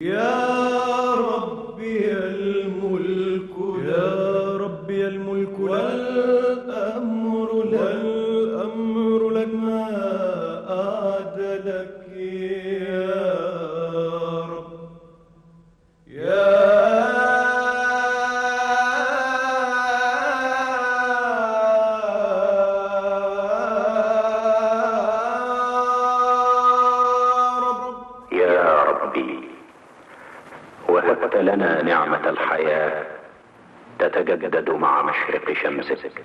يا ربي الملك، يا ربي الملك والأمر لك ما أعدلك يا رب. يا يا ربي، وهبت لنا نعمة الحياة تتجدد مع مشرق شمسك،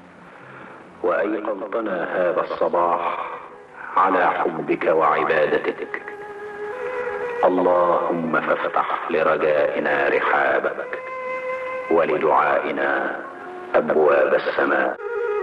وأيقظتنا هذا الصباح على حبك وعبادتك. اللهم فافتح لرجائنا رحابك، ولدعائنا أبواب السماء.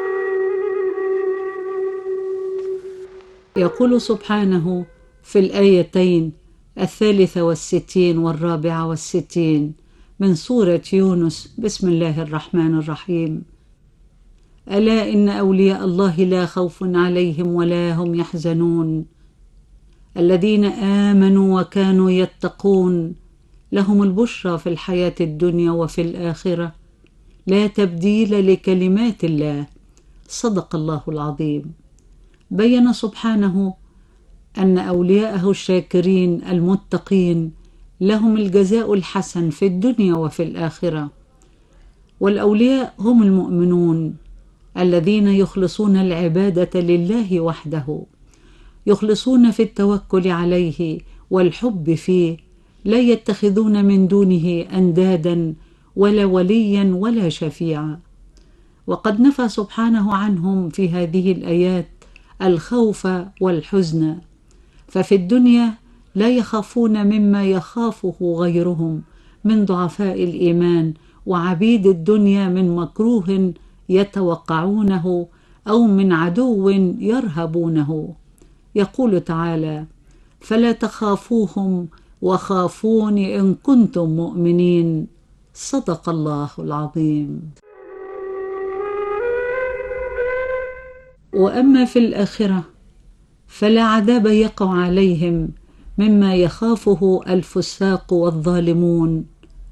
يقول سبحانه في الآيتين 63 و64 من سورة يونس: بسم الله الرحمن الرحيم. ألا إن أولياء الله لا خوف عليهم ولا هم يحزنون، الذين آمنوا وكانوا يتقون، لهم البشرى في الحياة الدنيا وفي الآخرة، لا تبديل لكلمات الله. صدق الله العظيم. بين سبحانه أن أولياءه الشاكرين المتقين لهم الجزاء الحسن في الدنيا وفي الآخرة. والأولياء هم المؤمنون الذين يخلصون العبادة لله وحده، يخلصون في التوكل عليه والحب فيه، لا يتخذون من دونه أندادا ولا وليا ولا شفيعا. وقد نفى سبحانه عنهم في هذه الآيات الخوف والحزن، ففي الدنيا لا يخافون مما يخافه غيرهم من ضعفاء الإيمان وعبيد الدنيا، من مكروه يتوقعونه أو من عدو يرهبونه. يقول تعالى: فلا تخافوهم وخافون إن كنتم مؤمنين. صدق الله العظيم. وأما في الآخرة فلا عذاب يقع عليهم مما يخافه الفساق والظالمون،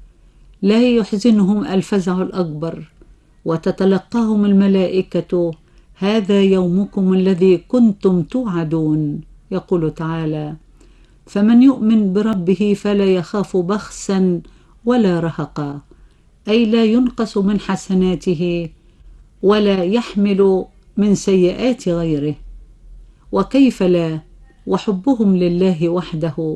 لا يحزنهم الفزع الأكبر، وتتلقاهم الملائكة: هذا يومكم الذي كنتم توعدون. يقول تعالى: فمن يؤمن بربه فلا يخاف بخسا ولا رهقا، أي لا ينقص من حسناته ولا يحمل من سيئات غيره. وكيف لا، وحبهم لله وحده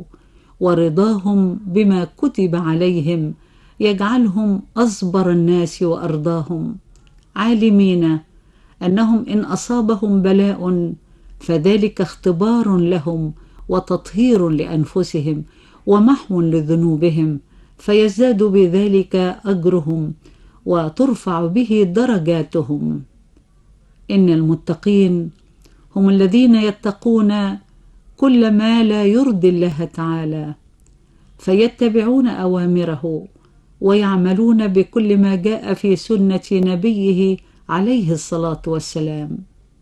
ورضاهم بما كتب عليهم يجعلهم أصبر الناس وأرضاهم، عالمين أنهم إن أصابهم بلاء فذلك اختبار لهم وتطهير لأنفسهم ومحو لذنوبهم، فيزداد بذلك أجرهم وترفع به درجاتهم. إن المتقين هم الذين يتقون كل ما لا يرضي الله تعالى، فيتبعون أوامره ويعملون بكل ما جاء في سنة نبيه عليه الصلاة والسلام.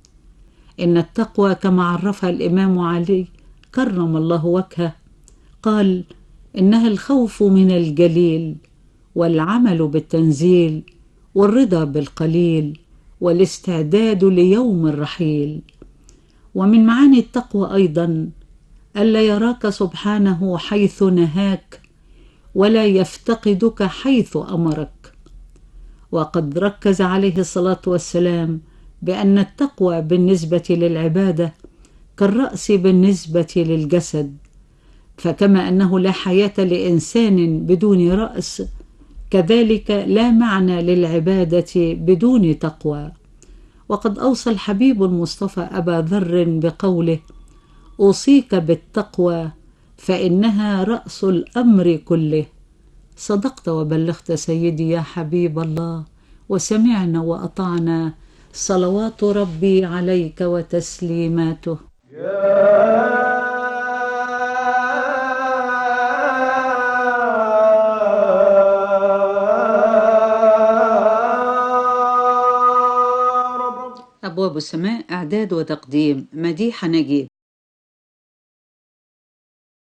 إن التقوى كما عرفها الإمام علي كرم الله وجهه قال: إنها الخوف من الجليل، والعمل بالتنزيل، والرضا بالقليل، والاستعداد ليوم الرحيل. ومن معاني التقوى أيضا ألا يراك سبحانه حيث نهاك، ولا يفتقدك حيث أمرك. وقد ركز عليه الصلاة والسلام بأن التقوى بالنسبة للعبادة كالرأس بالنسبة للجسد، فكما أنه لا حياة لإنسان بدون رأس، كذلك لا معنى للعبادة بدون تقوى. وقد أوصى الحبيب المصطفى أبا ذر بقوله: أوصيك بالتقوى فإنها رأس الأمر كله. صدقت وبلغت سيدي يا حبيب الله، وسمعنا وأطعنا، صلوات ربي عليك وتسليماته. أبواب السماء، إعداد وتقديم مديحة نجيب.